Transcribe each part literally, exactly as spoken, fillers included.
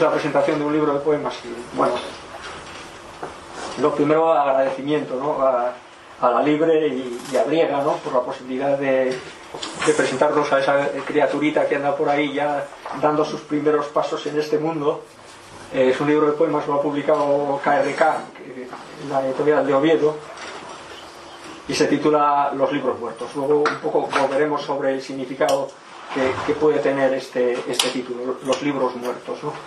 La presentación de un libro de poemas. Bueno, lo primero, agradecimiento, ¿no? a, a la Libre y, y a Briega, ¿no? Por la posibilidad de, de presentarnos a esa criaturita que anda por ahí ya dando sus primeros pasos en este mundo. Eh, es un libro de poemas, lo ha publicado K R K, en la editorial de Oviedo, y se titula Los libros muertos. Luego un poco volveremos sobre el significado que, que puede tener este, este título, Los libros muertos, ¿no?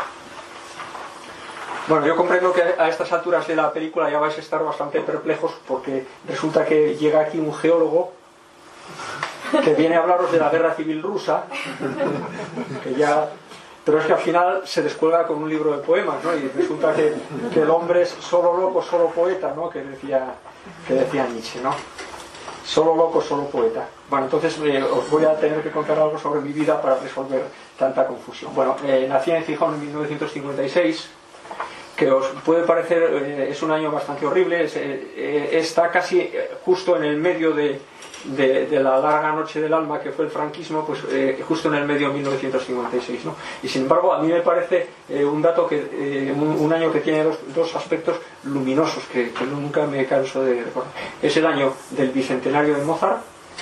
Bueno, yo comprendo que a estas alturas de la película ya vais a estar bastante perplejos, porque resulta que llega aquí un geólogo que viene a hablaros de la guerra civil rusa, que ya... pero es que al final se descuelga con un libro de poemas, ¿no? Y resulta que, que el hombre es solo loco, solo poeta, ¿no? Que decía, que decía Nietzsche, ¿no? Solo loco, solo poeta. Bueno, entonces eh, os voy a tener que contar algo sobre mi vida para resolver tanta confusión. Bueno, eh, nací en Gijón en mil novecientos cincuenta y seis, que os puede parecer, eh, es un año bastante horrible, es, eh, está casi justo en el medio de, de, de la larga noche del alma que fue el franquismo, pues eh, justo en el medio de mil novecientos cincuenta y seis, ¿no? Y sin embargo a mí me parece eh, un dato que eh, un, un año que tiene dos, dos aspectos luminosos que, que nunca me canso de recordar. Es el año del bicentenario de Mozart,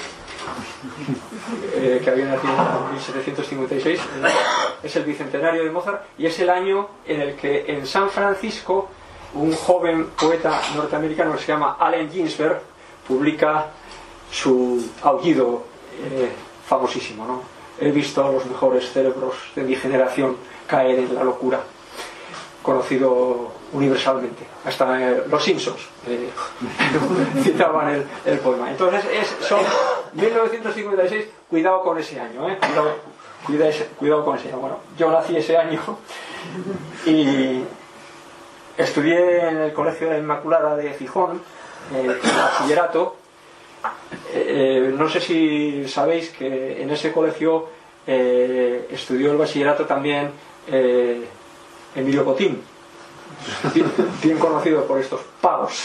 eh, que había nacido en mil setecientos cincuenta y seis, es el bicentenario de Mozart, y es el año en el que en San Francisco un joven poeta norteamericano que se llama Allen Ginsberg publica su aullido eh, famosísimo, ¿no? He visto a los mejores cerebros de mi generación caer en la locura, conocido universalmente, hasta eh, los Simpsons eh, citaban el, el poema. Entonces es, son mil novecientos cincuenta y seis, cuidado con ese año, ¿eh? cuidado, cuidado, cuidado con ese año. Bueno, yo nací ese año y estudié en el Colegio de la Inmaculada de Gijón, eh, en bachillerato. Eh, no sé si sabéis que en ese colegio eh, estudió el bachillerato también eh, Emilio Cotín, bien, bien conocido por estos pavos.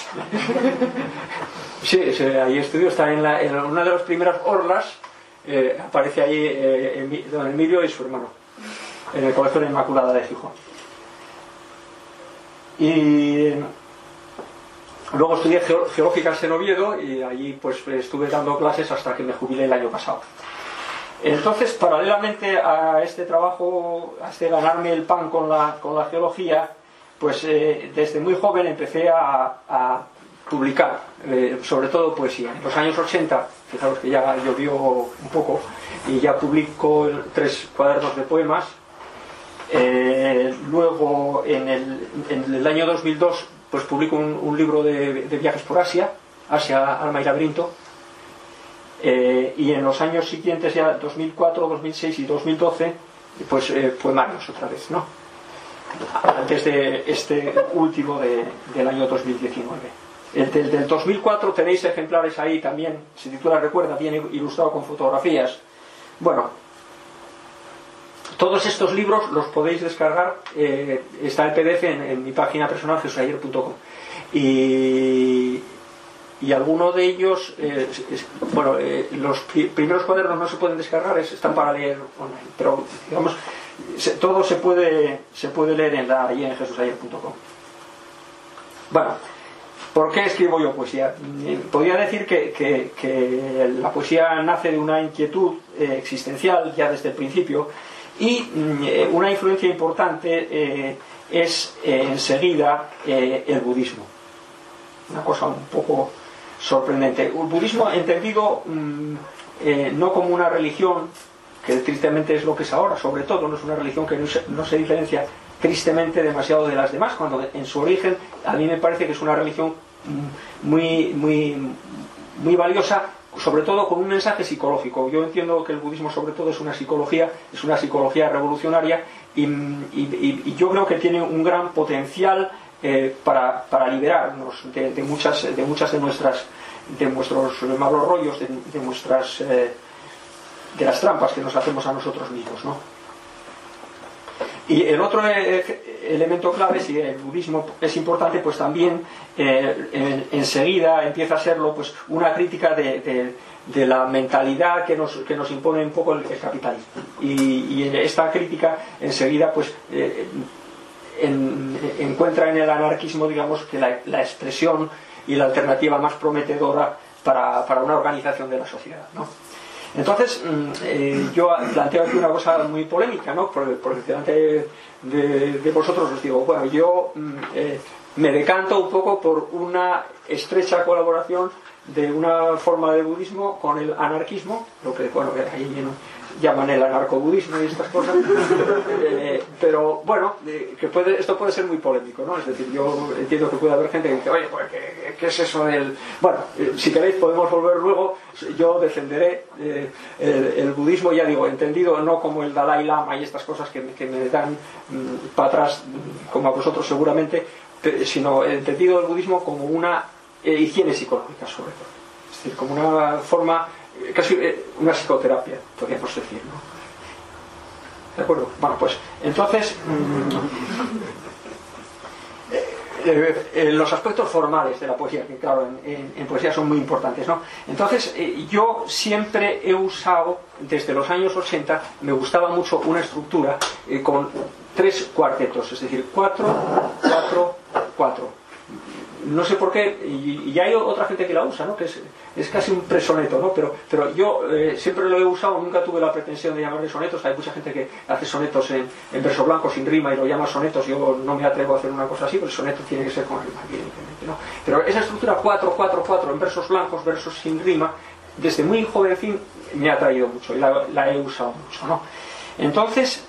Sí, ahí estudió, está en, la, en una de las primeras orlas, eh, aparece ahí eh, don Emilio y su hermano, en el Colegio de la Inmaculada de Gijón. Y luego estudié geológicas en Oviedo y allí pues estuve dando clases hasta que me jubilé el año pasado. Entonces, paralelamente a este trabajo, a este ganarme el pan con la, con la geología, pues eh, desde muy joven empecé a, a publicar, eh, sobre todo poesía. En los años ochenta, fijaros que ya llovió un poco, y ya publico tres cuadernos de poemas. Eh, luego, en el, en el año dos mil dos, pues publico un, un libro de, de viajes por Asia, Asia, Alma y Laberinto. Eh, y en los años siguientes, ya dos mil cuatro, dos mil seis y dos mil doce, pues eh, poemarios otra vez, ¿no? Antes de este último de, del año dos mil diecinueve. El del, del dos mil cuatro tenéis ejemplares ahí también, se titula Recuerda, viene ilustrado con fotografías. Bueno, todos estos libros los podéis descargar, eh, está el P D F en, en mi página personal, jesús ayer punto com. Y... y alguno de ellos, eh, es, bueno, eh, los pri primeros cuadernos no se pueden descargar, es, están para leer online, pero digamos, se, todo se puede, se puede leer en la, ahí en jesús ayer punto com. Bueno, ¿por qué escribo yo poesía? Eh, podría decir que, que, que la poesía nace de una inquietud eh, existencial ya desde el principio, y eh, una influencia importante eh, es eh, enseguida eh, el budismo. Una cosa un poco sorprendente. El budismo entendido mmm, eh, no como una religión, que tristemente es lo que es ahora, sobre todo, no es una religión que no se, no se diferencia tristemente demasiado de las demás, cuando en su origen a mí me parece que es una religión muy, muy, muy valiosa, sobre todo con un mensaje psicológico. Yo entiendo que el budismo sobre todo es una psicología, es una psicología revolucionaria, y, y, y yo creo que tiene un gran potencial Eh, para, para liberarnos de, de muchas de muchas de nuestras de nuestros malos rollos, de, de nuestras eh, de las trampas que nos hacemos a nosotros mismos, ¿no? Y el otro eh, elemento clave, si el budismo es importante, pues también eh, en, enseguida empieza a serlo pues una crítica de, de, de la mentalidad que nos, que nos impone un poco el, el capitalismo. Y, y esta crítica enseguida pues eh, en, encuentra en el anarquismo, digamos, que la, la expresión y la alternativa más prometedora para, para una organización de la sociedad, ¿no? Entonces, eh, yo planteo aquí una cosa muy polémica, ¿no? Porque, porque delante de, de vosotros os digo, bueno, yo eh, me decanto un poco por una estrecha colaboración de una forma de budismo con el anarquismo, lo que, bueno, ahí llaman el anarcobudismo y estas cosas, eh, pero bueno, eh, que puede, esto puede ser muy polémico, ¿no? Es decir, yo entiendo que puede haber gente que dice, oye, pues, ¿qué, qué es eso del...? Bueno, eh, si queréis podemos volver luego, yo defenderé eh, el, el budismo, ya digo, entendido no como el Dalai Lama y estas cosas que, que me dan mmm, para atrás, como a vosotros seguramente, sino entendido el budismo como una eh, higiene psicológica, sobre todo. Es decir, como una forma... casi una psicoterapia, podríamos decir, ¿no? ¿De acuerdo? Bueno, pues entonces mmm, eh, eh, los aspectos formales de la poesía, que claro, en, en, en poesía son muy importantes, ¿no? Entonces eh, yo siempre he usado, desde los años ochenta, me gustaba mucho una estructura eh, con tres cuartetos, es decir, cuatro, cuatro, cuatro. No sé por qué, y, y hay otra gente que la usa, ¿no? Que es, es casi un presoneto, ¿no? Pero, pero yo eh, siempre lo he usado, nunca tuve la pretensión de llamarle sonetos. Hay mucha gente que hace sonetos en, en verso blanco sin rima y lo llama sonetos. Yo no me atrevo a hacer una cosa así, porque el soneto tiene que ser con rima, evidentemente, ¿no? Pero esa estructura cuatro, cuatro, cuatro en versos blancos, versos sin rima, desde muy jovencín me ha traído mucho y la, la he usado mucho, ¿no? Entonces,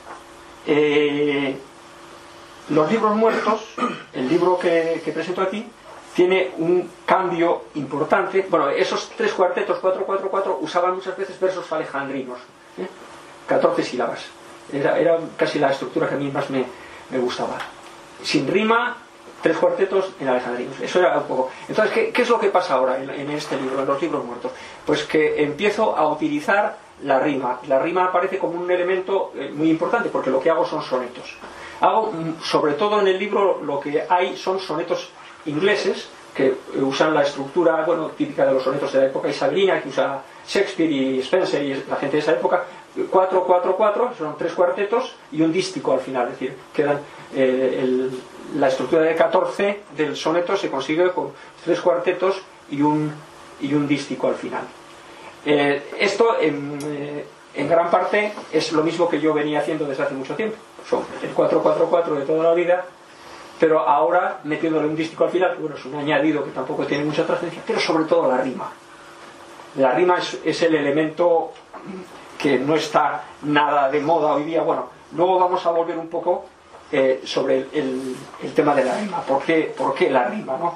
eh, los libros muertos, el libro que, que presento aquí, tiene un cambio importante. Bueno, esos tres cuartetos, cuatro, cuatro, cuatro, usaban muchas veces versos alejandrinos, ¿eh? catorce sílabas. Era, era casi la estructura que a mí más me, me gustaba. Sin rima, tres cuartetos en alejandrinos. Eso era un poco. Entonces, ¿qué, qué es lo que pasa ahora en, en este libro, en los libros muertos? Pues que empiezo a utilizar la rima. La rima aparece como un elemento eh, muy importante, porque lo que hago son sonetos. Hago, sobre todo en el libro, lo que hay son sonetos ingleses que usan la estructura, bueno, típica de los sonetos de la época isabelina, que usa Shakespeare y Spencer y la gente de esa época. Cuatro, cuatro, cuatro, son tres cuartetos y un dístico al final, es decir, quedan eh, el, la estructura de catorce del soneto se consigue con tres cuartetos y un, y un dístico al final. Eh, esto en, eh, en gran parte es lo mismo que yo venía haciendo desde hace mucho tiempo. Son el cuatro, cuatro, cuatro de toda la vida, pero ahora metiéndole un dístico al final, que bueno, es un añadido que tampoco tiene mucha trascendencia, pero sobre todo la rima. La rima es, es el elemento que no está nada de moda hoy día. Bueno, luego vamos a volver un poco eh, sobre el, el, el tema de la rima. ¿Por qué, por qué la rima, no?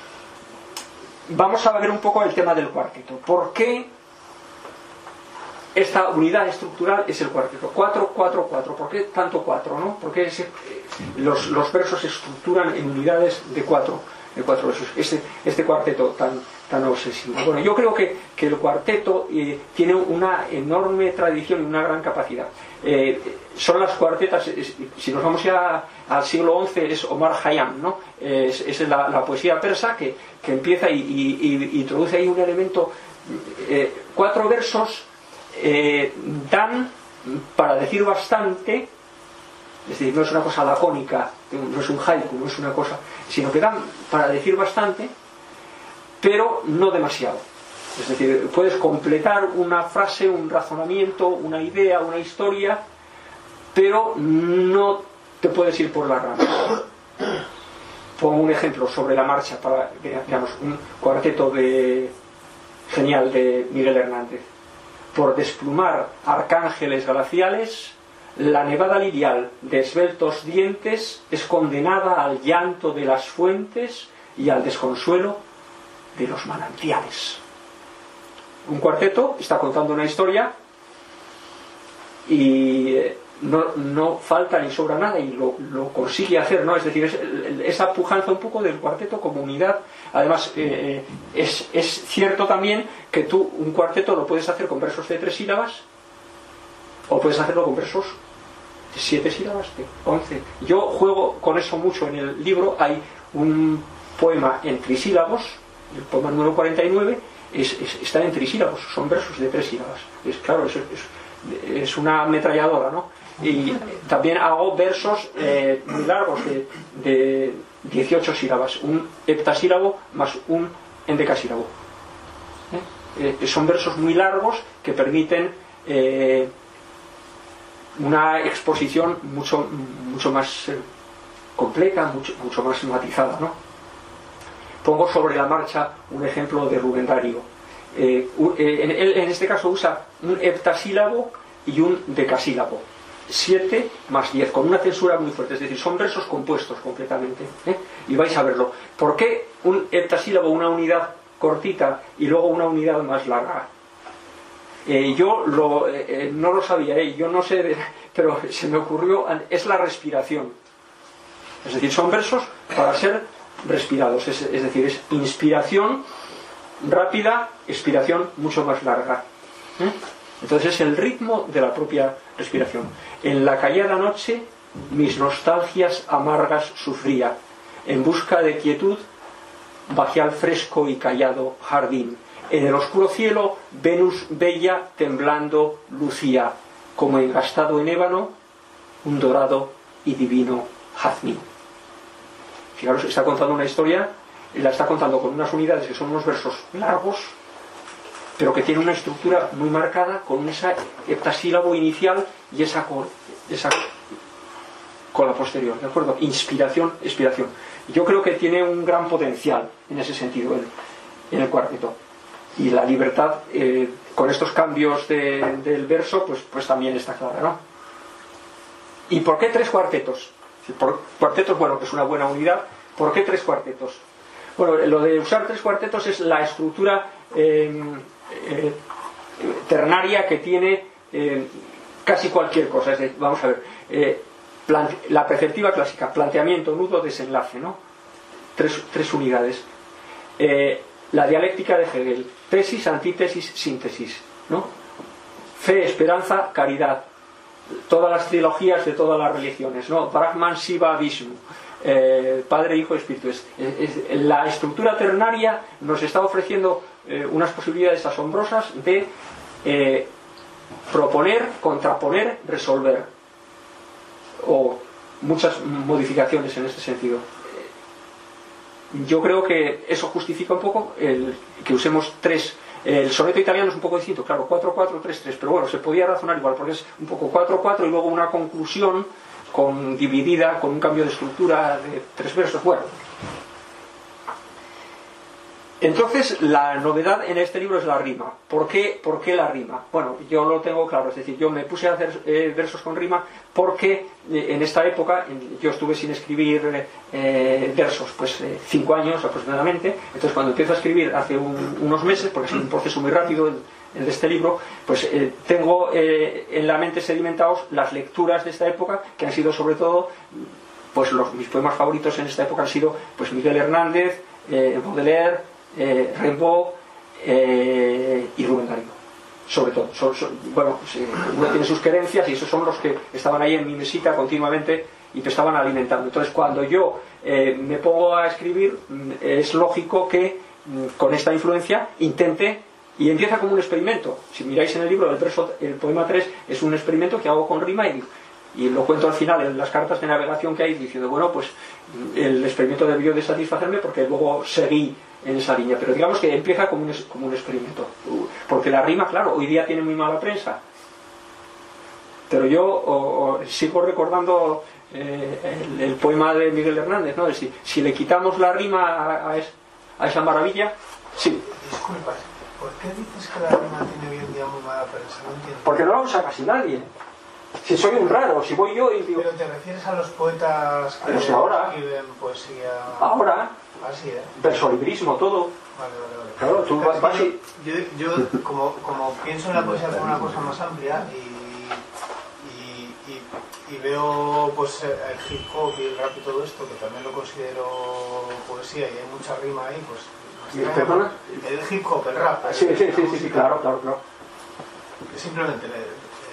Vamos a ver un poco el tema del cuarteto. ¿Por qué esta unidad estructural es el cuarteto? cuatro, cuatro, cuatro. ¿Por qué tanto cuatro, no? ¿Por qué ese, los, los versos se estructuran en unidades de cuatro, de cuatro versos? Este, este cuarteto tan, tan obsesivo. Bueno, yo creo que, que el cuarteto eh, tiene una enorme tradición y una gran capacidad. Eh, son las cuartetas, es, si nos vamos ya al siglo once, es Omar Khayyam, ¿no? Eh, es, es la, la poesía persa que, que empieza y, y, y introduce ahí un elemento, eh, cuatro versos. Eh, dan para decir bastante, es decir, no es una cosa lacónica, no es un haiku, no es una cosa, sino que dan para decir bastante, pero no demasiado. Es decir, puedes completar una frase, un razonamiento, una idea, una historia, pero no te puedes ir por las ramas. Pongo un ejemplo sobre la marcha para, digamos, un cuarteto de genial de Miguel Hernández. Por desplumar arcángeles glaciales, la nevada lirial de esbeltos dientes es condenada al llanto de las fuentes y al desconsuelo de los manantiales. Un cuarteto está contando una historia y no, no falta ni sobra nada y lo, lo consigue hacer, ¿no? Es decir, es, esa pujanza un poco del cuarteto como unidad. Además, eh, es, es cierto también que tú un cuarteto lo puedes hacer con versos de tres sílabas o puedes hacerlo con versos siete sílabas, once. Yo juego con eso mucho en el libro. Hay un poema en trisílabos, el poema número cuarenta y nueve es, es, está en trisílabos, son versos de tres sílabas. Es claro, es, es, es una ametralladora, ¿no? Y también hago versos eh, muy largos de, de dieciocho sílabas, un heptasílabo más un endecasílabo. ¿Eh? Eh, son versos muy largos que permiten eh, una exposición mucho, mucho más eh, completa, mucho, mucho más matizada, ¿no? Pongo sobre la marcha un ejemplo de Rubén Darío. Eh, en, en este caso usa un heptasílabo y un decasílabo. siete más diez, con una censura muy fuerte, es decir, son versos compuestos completamente, ¿eh? Y vais a verlo. ¿Por qué un heptasílabo, una unidad cortita y luego una unidad más larga? Eh, yo lo, eh, no lo sabía, eh, yo no sé, de, pero se me ocurrió, es la respiración. Es decir, son versos para ser respirados, es, es decir, es inspiración rápida, expiración mucho más larga. ¿Eh? Entonces es el ritmo de la propia respiración. En la callada noche mis nostalgias amargas sufría. En busca de quietud bajé al fresco y callado jardín. En el oscuro cielo Venus bella temblando lucía, como engastado en ébano un dorado y divino jazmín. Fijaros, está contando una historia, la está contando con unas unidades que son unos versos largos, pero que tiene una estructura muy marcada, con esa heptasílabo inicial y esa con, esa con la posterior, ¿de acuerdo? Inspiración, expiración. Yo creo que tiene un gran potencial en ese sentido en, en el cuarteto. Y la libertad, eh, con estos cambios de, del verso, pues, pues también está clara, ¿no? ¿Y por qué tres cuartetos? Por, cuartetos, bueno, que es una buena unidad. ¿Por qué tres cuartetos? Bueno, lo de usar tres cuartetos es la estructura eh, eh, ternaria que tiene eh, casi cualquier cosa. Es decir, vamos a ver, eh, plante, la preceptiva clásica, planteamiento, nudo, desenlace, ¿no? Tres, tres unidades. Eh, la dialéctica de Hegel, tesis, antítesis, síntesis, ¿no? Fe, esperanza, caridad. Todas las trilogías de todas las religiones, ¿no? Brahman, Shiva, Vishnu. Eh, Padre, Hijo, Espíritu. Es, es, es, la estructura ternaria nos está ofreciendo eh, unas posibilidades asombrosas de eh, proponer, contraponer, resolver, o muchas modificaciones en este sentido. Yo creo que eso justifica un poco el que usemos tres. El soneto italiano es un poco distinto, claro, cuatro cuatro tres tres, pero bueno, se podía razonar igual, porque es un poco cuatro cuatro y luego una conclusión con dividida, con un cambio de estructura de tres versos. Bueno, entonces la novedad en este libro es la rima. ¿Por qué, por qué la rima? Bueno, yo lo tengo claro, es decir, yo me puse a hacer eh, versos con rima porque eh, en esta época en, yo estuve sin escribir eh, versos pues eh, cinco años aproximadamente. Entonces cuando empiezo a escribir hace un, unos meses, porque es un proceso muy rápido el, el de este libro, pues eh, tengo eh, en la mente sedimentados las lecturas de esta época, que han sido sobre todo, pues los, mis poemas favoritos en esta época han sido pues Miguel Hernández, eh, Baudelaire, Eh, Rimbaud eh, y Rubén Darío, sobre todo. So, so, bueno, pues, eh, uno tiene sus querencias y esos son los que estaban ahí en mi mesita continuamente y te estaban alimentando. Entonces cuando yo eh, me pongo a escribir, es lógico que con esta influencia intente, y empieza como un experimento. Si miráis en el libro, el, verso, el poema tres es un experimento que hago con rima y, y lo cuento al final en las cartas de navegación que hay, diciendo, bueno, pues el experimento debió de satisfacerme porque luego seguí en esa línea, pero digamos que empieza como un, como un experimento, porque la rima, claro, hoy día tiene muy mala prensa, pero yo o, o, sigo recordando eh, el, el poema de Miguel Hernández, ¿no? De si, si le quitamos la rima a, a, es, a esa maravilla. Sí. Disculpas, ¿por qué dices que la rima tiene hoy en día muy mala prensa? No entiendo. Porque no la usa casi nadie. Si soy un raro, si voy yo y digo... Pero te refieres a los poetas que pero si ahora, escriben poesía... Ahora, así, ¿eh? versolibrismo, todo. Vale, vale, vale. Claro, tú vas, vas y... Yo, yo como, como pienso en la poesía como una cosa más amplia y, y, y, y veo pues el hip hop y el rap y todo esto, que también lo considero poesía y hay mucha rima ahí, pues... ¿Perdona? El hip hop, el rap. Sí, sí, sí, sí, sí, claro, claro, claro. Simplemente...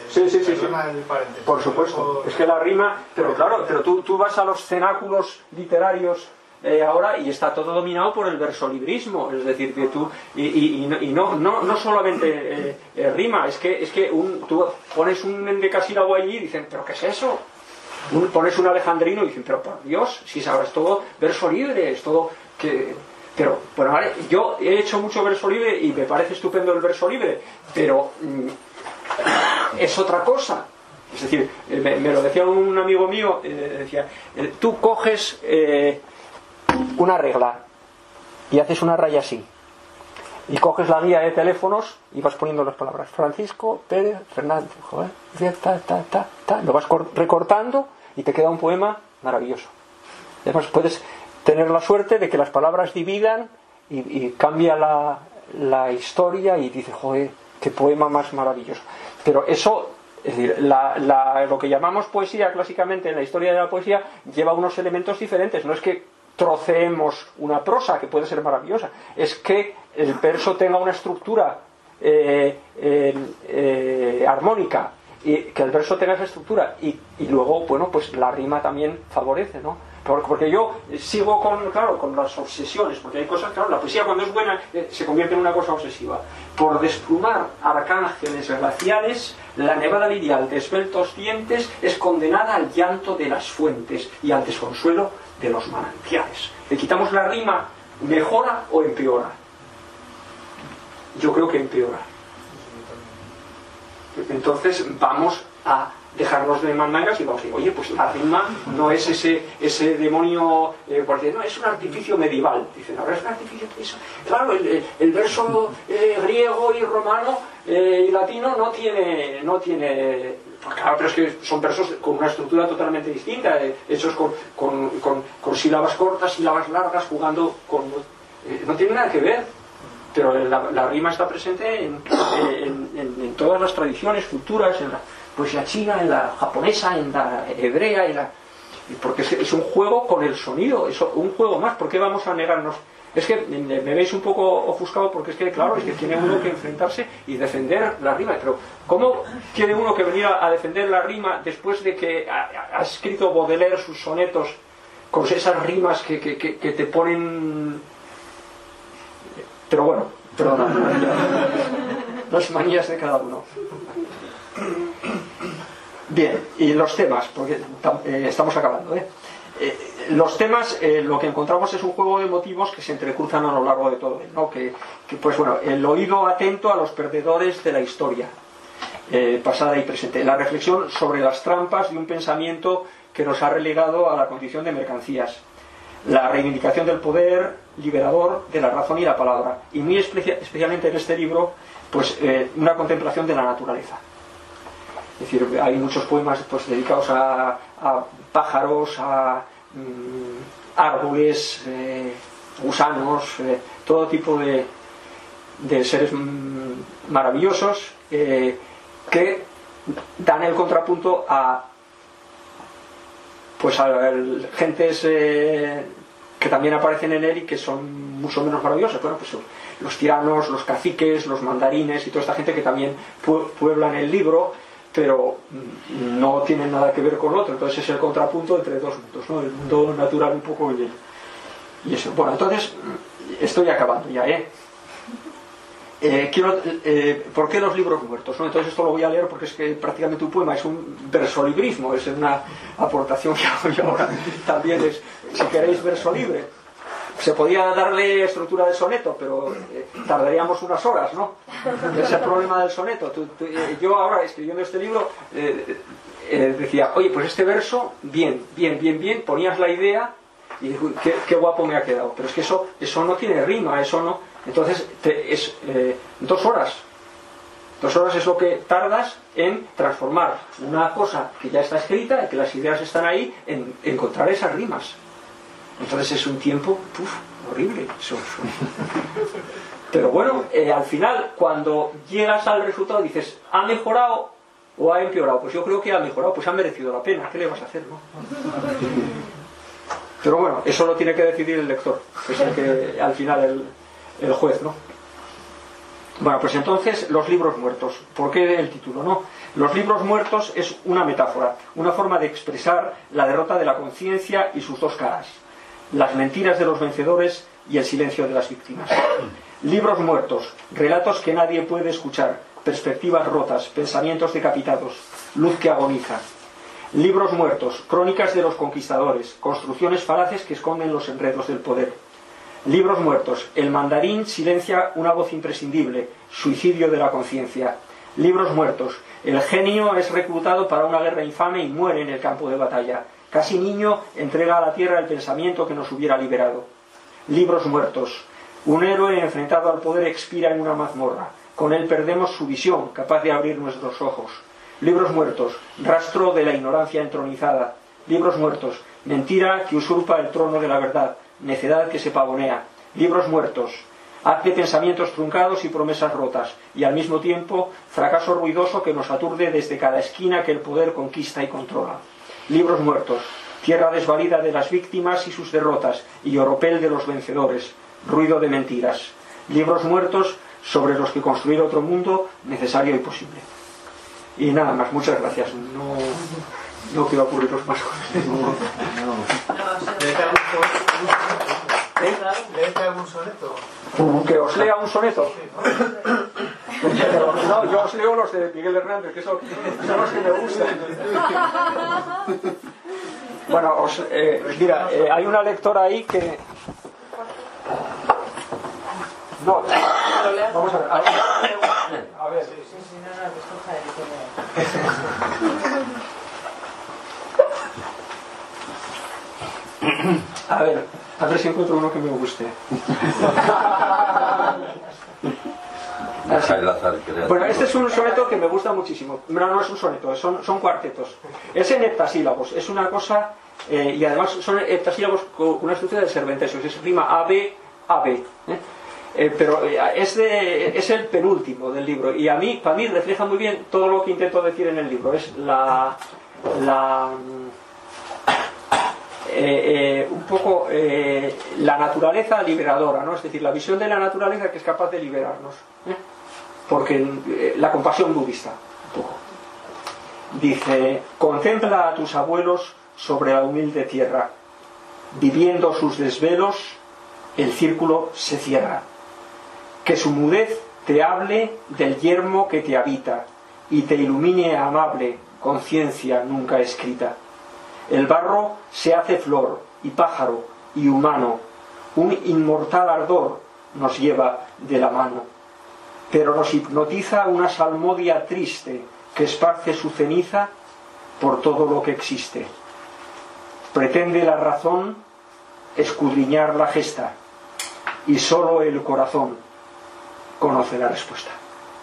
Sí, sí, sí, sí. El paréntesis. Por supuesto. Es que la rima, pero claro, pero tú, tú vas a los cenáculos literarios eh, ahora y está todo dominado por el versolibrismo, es decir, que tú y, y, y no, y no, no, no solamente eh, eh, rima, es que es que un, tú pones un endecasílabo allí y dicen, ¿pero qué es eso? Un, pones un alejandrino y dicen, pero por Dios, si sabes, es todo verso libre, es todo que... Pero, bueno, vale, yo he hecho mucho verso libre y me parece estupendo el verso libre, pero mmm, es otra cosa. Es decir, me, me lo decía un amigo mío, eh, decía, eh, tú coges eh, una regla y haces una raya así, y coges la guía de teléfonos y vas poniendo las palabras Francisco, Pérez, Fernández, joder, ta, ta, ta, ta, lo vas recortando y te queda un poema maravilloso. Además puedes tener la suerte de que las palabras dividan y, y cambia la, la historia y dices, joder, qué poema más maravilloso. Pero eso, es decir, la, la, lo que llamamos poesía clásicamente en la historia de la poesía lleva unos elementos diferentes. No es que troceemos una prosa que puede ser maravillosa, es que el verso tenga una estructura eh, eh, eh, armónica y que el verso tenga esa estructura y, y luego, bueno, pues la rima también favorece, ¿no? Porque yo sigo con, claro, con las obsesiones, porque hay cosas, claro, la poesía cuando es buena eh, se convierte en una cosa obsesiva. Por desplumar arcángeles glaciales, la nevada lidial de esbeltos dientes es condenada al llanto de las fuentes y al desconsuelo de los manantiales. Le quitamos la rima, ¿mejora o empeora? Yo creo que empeora. Entonces vamos a dejarnos de mandangas y vamos a decir, oye, pues la rima no es ese, ese demonio, eh, porque no, es un artificio medieval. Dicen, ahora es un artificio. Eso. Claro, el, el verso eh, griego y romano eh, y latino no tiene, no tiene, claro, pero es que son versos con una estructura totalmente distinta, eh, hechos con, con, con, con sílabas cortas, sílabas largas, jugando con, eh, no tiene nada que ver. Pero la, la rima está presente en, en, en, en todas las tradiciones, culturas, en la poesía china, en la japonesa, en la hebrea, en la... porque es, es un juego con el sonido, es un juego más. ¿Por qué vamos a negarnos? Es que me veis un poco ofuscado porque es que, claro, es que tiene uno que enfrentarse y defender la rima. Pero ¿cómo tiene uno que venir a, a defender la rima después de que ha, ha escrito Baudelaire sus sonetos con esas rimas que, que, que, que te ponen... Pero bueno, perdona, las manías de cada uno. Bien, y los temas, porque eh, estamos acabando, ¿eh? Eh, los temas, eh, lo que encontramos es un juego de motivos que se entrecruzan a lo largo de todo, ¿no? Que, que pues bueno, el oído atento a los perdedores de la historia, eh, pasada y presente, la reflexión sobre las trampas de un pensamiento que nos ha relegado a la condición de mercancías, la reivindicación del poder liberador de la razón y la palabra, y muy especia, especialmente en este libro, pues eh, una contemplación de la naturaleza. Es decir, hay muchos poemas pues, dedicados a, a pájaros, a mm, árboles, eh, gusanos, eh, todo tipo de, de seres mm, maravillosos eh, que dan el contrapunto a pues a el, gentes eh, que también aparecen en él y que son mucho menos maravillosas. Bueno, pues los tiranos, los caciques, los mandarines y toda esta gente que también pueblan el libro, pero no tienen nada que ver con otro. Entonces es el contrapunto entre dos mundos, ¿no? El mundo natural un poco y, el, y eso. Bueno, entonces estoy acabando ya, ¿eh? Eh, quiero, eh, ¿por qué los libros muertos? ¿no? Entonces esto lo voy a leer porque es que prácticamente un poema es un versolibrismo, es una aportación que hago yo ahora. También es, si queréis, verso libre. Se podía darle estructura de soneto, pero eh, tardaríamos unas horas, ¿no? Ese es el problema del soneto. Tú, tú, eh, yo ahora, escribiendo este libro, eh, eh, decía, oye, pues este verso, bien, bien, bien, bien, ponías la idea y digo, qué, qué guapo me ha quedado. Pero es que eso, eso no tiene rima, eso no... Entonces te, es eh, dos horas dos horas es lo que tardas en transformar una cosa que ya está escrita y que las ideas están ahí en encontrar esas rimas. Entonces es un tiempo uf, horrible eso, eso. Pero bueno, eh, al final cuando llegas al resultado dices, ¿ha mejorado o ha empeorado? Pues yo creo que ha mejorado, pues ha merecido la pena. ¿Qué le vas a hacer, no? Pero bueno, eso lo tiene que decidir el lector, que es el que al final el el juez, ¿no? Bueno, pues entonces, los libros muertos. ¿Por qué el título, no? Los libros muertos es una metáfora, una forma de expresar la derrota de la conciencia y sus dos caras, las mentiras de los vencedores y el silencio de las víctimas. Libros muertos, relatos que nadie puede escuchar, perspectivas rotas, pensamientos decapitados, luz que agoniza. Libros muertos, crónicas de los conquistadores, construcciones falaces que esconden los enredos del poder. Libros muertos, el mandarín silencia una voz imprescindible, suicidio de la conciencia. Libros muertos, el genio es reclutado para una guerra infame y muere en el campo de batalla. Casi niño entrega a la tierra el pensamiento que nos hubiera liberado. Libros muertos, un héroe enfrentado al poder expira en una mazmorra. Con él perdemos su visión, capaz de abrir nuestros ojos. Libros muertos, rastro de la ignorancia entronizada. Libros muertos, mentira que usurpa el trono de la verdad, necedad que se pavonea. Libros muertos, haz de pensamientos truncados y promesas rotas, y al mismo tiempo fracaso ruidoso que nos aturde desde cada esquina que el poder conquista y controla. Libros muertos, tierra desvalida de las víctimas y sus derrotas, y oropel de los vencedores, ruido de mentiras. Libros muertos sobre los que construir otro mundo necesario y posible. Y nada más, muchas gracias. No, no quiero aburriros más con esto. ¿Leete algún soneto? ¿Que os lea un soneto? No, yo os leo los de Miguel Hernández, que son, son los que me gustan. Bueno, os, eh, mira, eh, hay una lectora ahí que... No, vamos a ver. A ver, a ver. A ver, a ver si encuentro uno que me guste. Bueno, este es un soneto que me gusta muchísimo. No, no es un soneto, son, son cuartetos. Es en heptasílabos, es una cosa... Eh, y además son heptasílabos con una estructura de Cervantes, es rima A B, A B. ¿eh? Eh, pero es, de, es el penúltimo del libro y a mí, para mí refleja muy bien todo lo que intento decir en el libro. Es la... la eh, eh, un poco eh, la naturaleza liberadora, ¿no? Es decir, la visión de la naturaleza que es capaz de liberarnos, ¿eh? Porque eh, la compasión budista, un poco. Dice: contempla a tus abuelos sobre la humilde tierra, viviendo sus desvelos, el círculo se cierra. Que su mudez te hable del yermo que te habita y te ilumine amable conciencia nunca escrita. El barro se hace flor y pájaro y humano, un inmortal ardor nos lleva de la mano, pero nos hipnotiza una salmodia triste que esparce su ceniza por todo lo que existe. Pretende la razón escudriñar la gesta y solo el corazón conoce la respuesta.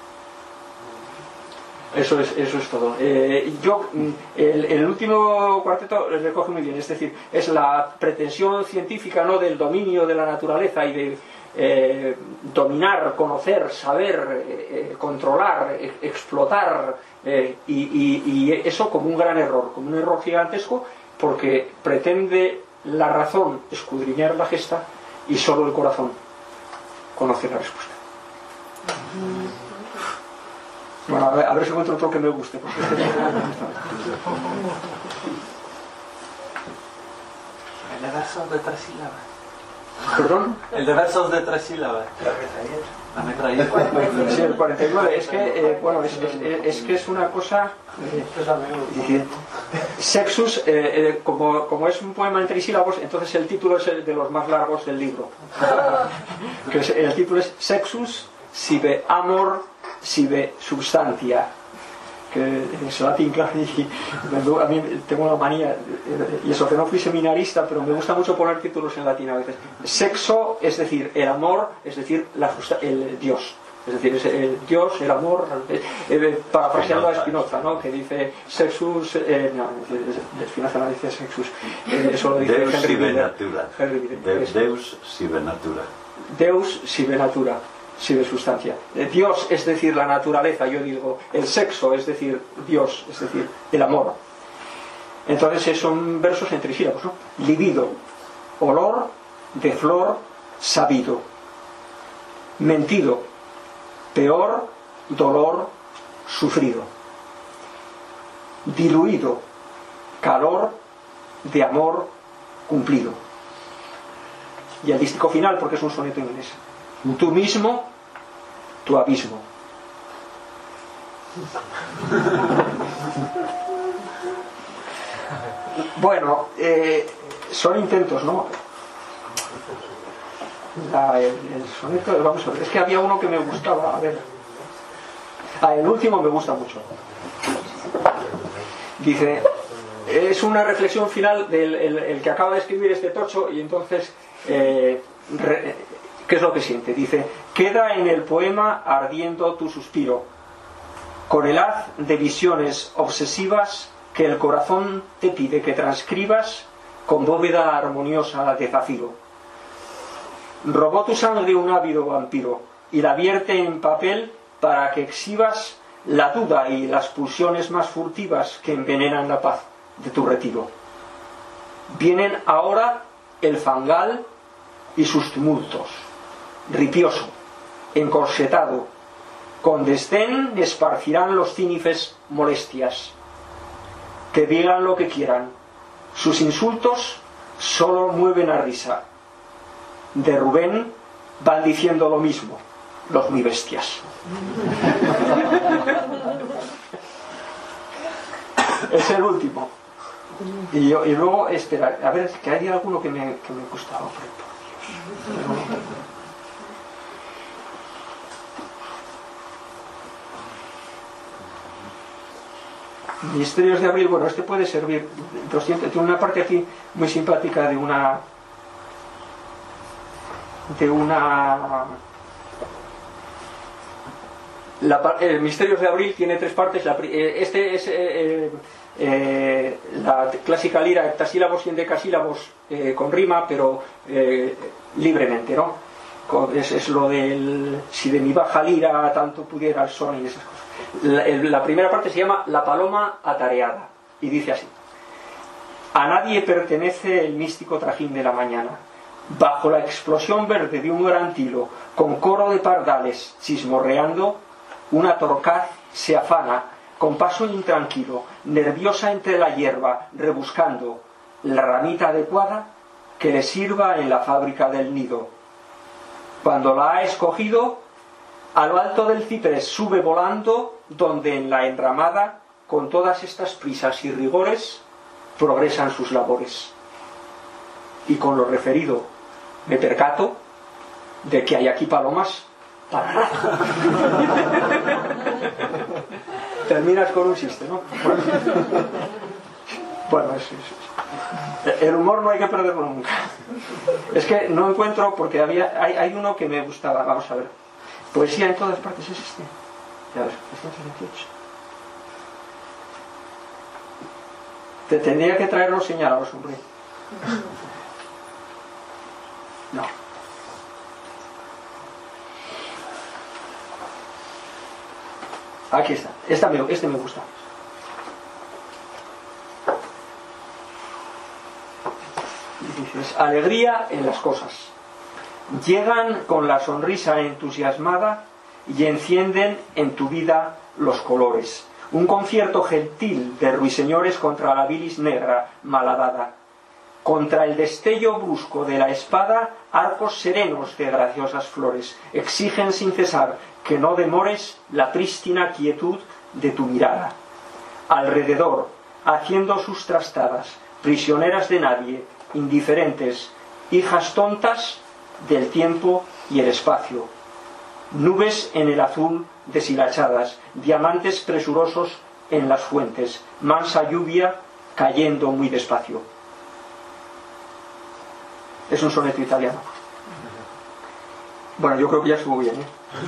Eso es, eso es todo. Eh, yo, el, el último cuarteto le recoge muy bien, es decir, es la pretensión científica, ¿no?, del dominio de la naturaleza y de eh, dominar, conocer, saber, eh, controlar, eh, explotar, eh, y, y, y eso como un gran error, como un error gigantesco, porque pretende la razón escudriñar la gesta y solo el corazón conoce la respuesta. Bueno, a ver, a ver si encuentro otro que me guste. Porque este no me gusta. El de versos de tres sílabas. ¿Perdón? El de versos de tres sílabas. La metralleta. Sí, el cuarenta y nueve. Es que, eh, bueno, es, es, es que es una cosa... Eh, Sexus, eh, eh, como, como es un poema en trisílabos, entonces el título es el de los más largos del libro. Que es, el título es Sexus sive amor sive substantia, que es latín, claro, y a mí tengo una manía, y eso que no fui seminarista, pero me gusta mucho poner títulos en latín a veces. Sexo, es decir, el amor, es decir, la el Dios. Es decir, es el Dios, el amor, eh, eh, parafraseando a Spinoza, ¿no?, que dice Sexus, eh, no, Spinoza no dice Sexus, eh, eso lo dice Deus Henry sive Miller. natura. Henry Miller. De, Deus sive natura. Deus sive natura, sive sustancia. Dios, es decir, la naturaleza, yo digo, el sexo, es decir, Dios, es decir, el amor. Entonces son versos en trisílabos, ¿no? Libido, olor de flor sabido, mentido, peor dolor sufrido, diluido calor de amor cumplido. Y el dístico final, porque es un soneto inglés: tú mismo, tu abismo. Bueno, eh, son intentos, ¿no? La, el, el soneto, vamos a ver, es que había uno que me gustaba, a ver. Ah, el último me gusta mucho. Dice, es una reflexión final del el, el que acaba de escribir este tocho, y entonces, eh, re, ¿qué es lo que siente? Dice, queda en el poema ardiendo tu suspiro, con el haz de visiones obsesivas que el corazón te pide que transcribas con bóveda armoniosa de zafiro. Robó tu sangre un ávido vampiro y la vierte en papel para que exhibas la duda y las pulsiones más furtivas que envenenan la paz de tu retiro. Vienen ahora el fangal y sus tumultos, ripioso, encorsetado, con desdén esparcirán los cínifes molestias. Que digan lo que quieran, sus insultos solo mueven a risa. De Rubén van diciendo lo mismo los muy bestias. Es el último. Y, yo, y luego, espera, a ver, que hay alguno que me, que me gustaba. Misterios de Abril, bueno, este puede servir. doscientos, tiene una parte aquí muy simpática de una de una la, el Misterios de Abril tiene tres partes. La, este es eh, eh, la clásica lira heptasílabos y endecasílabos eh, con rima, pero eh, libremente, ¿no? Es, es lo del si de mi baja lira tanto pudiera el son y esas cosas. La, el, la primera parte se llama La paloma atareada y dice así: a nadie pertenece el místico trajín de la mañana. Bajo la explosión verde de un gran tilo, con coro de pardales chismorreando, una torcaz se afana, con paso intranquilo, nerviosa entre la hierba, rebuscando la ramita adecuada que le sirva en la fábrica del nido. Cuando la ha escogido, a lo alto del ciprés sube volando, donde en la enramada, con todas estas prisas y rigores, progresan sus labores. Y con lo referido, me percato de que hay aquí palomas para rato. Terminas con un chiste, ¿no? Bueno, es, es, el humor no hay que perderlo nunca. Es que no encuentro, porque había hay, hay uno que me gustaba. Vamos a ver. Poesía en todas partes es este. Ya ves, trescientos veintiocho. Te tendría que traer los señalados, hombre. No. Aquí está. Esta me, este me gusta. Dices, alegría en las cosas. Llegan con la sonrisa entusiasmada y encienden en tu vida los colores. Un concierto gentil de ruiseñores contra la bilis negra malhadada. Contra el destello brusco de la espada, arcos serenos de graciosas flores exigen sin cesar que no demores la prístina quietud de tu mirada. Alrededor, haciendo sus trastadas, prisioneras de nadie, indiferentes, hijas tontas del tiempo y el espacio. Nubes en el azul deshilachadas, diamantes presurosos en las fuentes, mansa lluvia cayendo muy despacio. Es un soneto italiano. Bueno, yo creo que ya estuvo bien, ¿eh?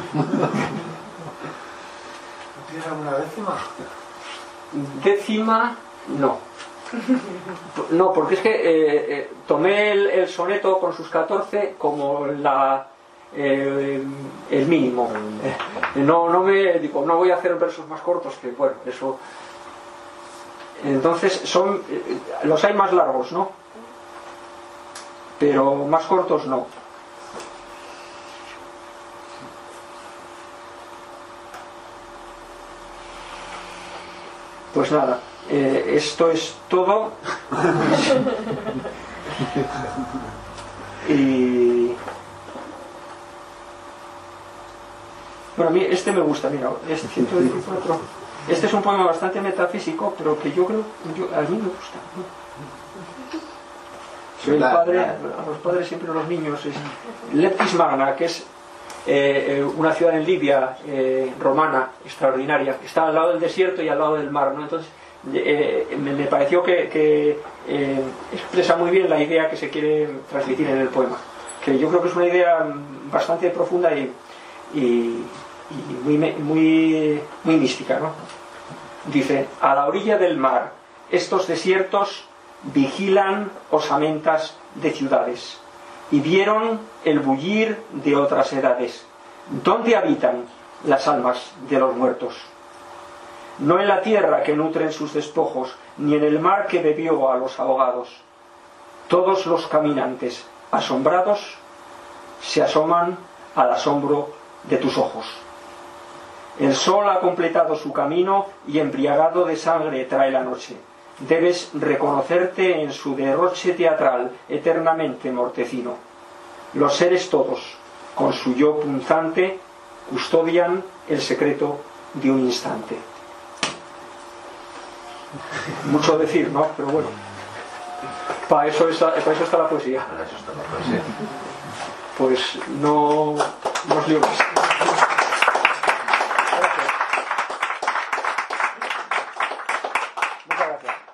¿Tienes alguna décima? Décima, no. No, porque es que eh, eh, tomé el, el soneto con sus catorce como la eh, el mínimo. Eh, no, no me digo, no voy a hacer versos más cortos, que bueno, eso. Entonces son eh, los hay más largos, ¿no? Pero más cortos no. Pues nada, eh, esto es todo. Y bueno, a mí este me gusta, mira, este ciento veinticuatro. Este es un poema bastante metafísico, pero que yo creo, yo, a mí me gusta, ¿no? Soy el padre, a los padres siempre los niños. Es Leptis Magna, que es eh, una ciudad en Libia eh, romana extraordinaria, que está al lado del desierto y al lado del mar, ¿no? Entonces eh, me, me pareció que, que eh, expresa muy bien la idea que se quiere transmitir en el poema, que yo creo que es una idea bastante profunda y, y, y muy, muy, muy mística, ¿no? Dice: a la orilla del mar estos desiertos vigilan osamentas de ciudades, y vieron el bullir de otras edades. ¿Dónde habitan las almas de los muertos? No en la tierra que nutren sus despojos, ni en el mar que bebió a los ahogados. Todos los caminantes asombrados se asoman al asombro de tus ojos. El sol ha completado su camino y embriagado de sangre trae la noche. Debes reconocerte en su derroche teatral eternamente mortecino. Los seres todos, con su yo punzante, custodian el secreto de un instante. Mucho decir, ¿no? Pero bueno, para eso, es, para eso está la poesía. Para eso está la poesía. Pues no nos liemos.